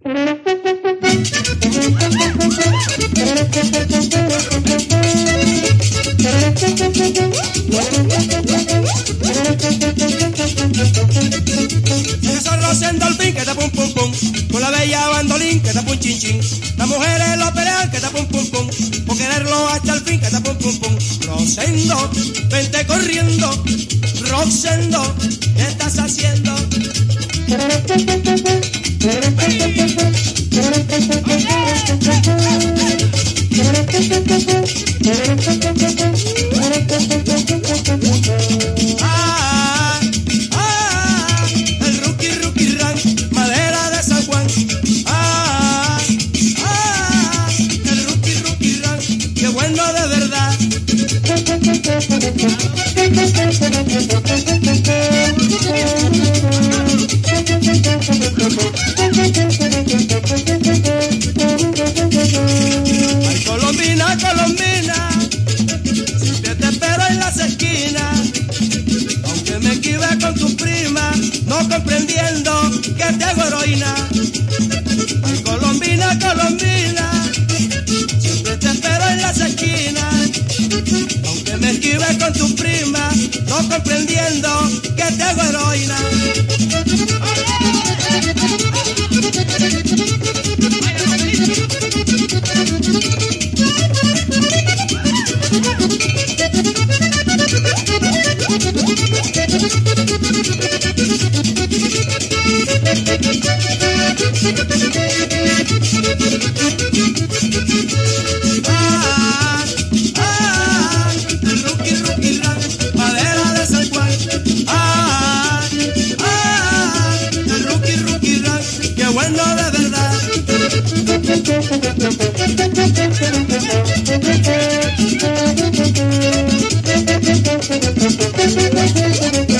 Rociendo al fin que está pum pum pum, con la bella bandolín que está pum chin chin. Las mujeres lo pelean que está pum pum pum, por quererlo hasta el fin que está pum pum pum. Rosendo, vente corriendo, Rosendo, ¿qué estás haciendo? El Rookie Rank, madera de San Juan. El Rookie Rank, qué bueno de verdad. Ay, Colombina, Colombina, siempre te espero en las esquinas. Aunque me equivoque con tu prima, no comprendiendo que te hago heroína. Ay, Colombina, Colombina, siempre te espero en las esquinas. Aunque me equivoque con tu prima, no comprendiendo que te hago heroína. El Rookie Rank, madera de San Juan. El Rookie Rank, qué bueno de verdad.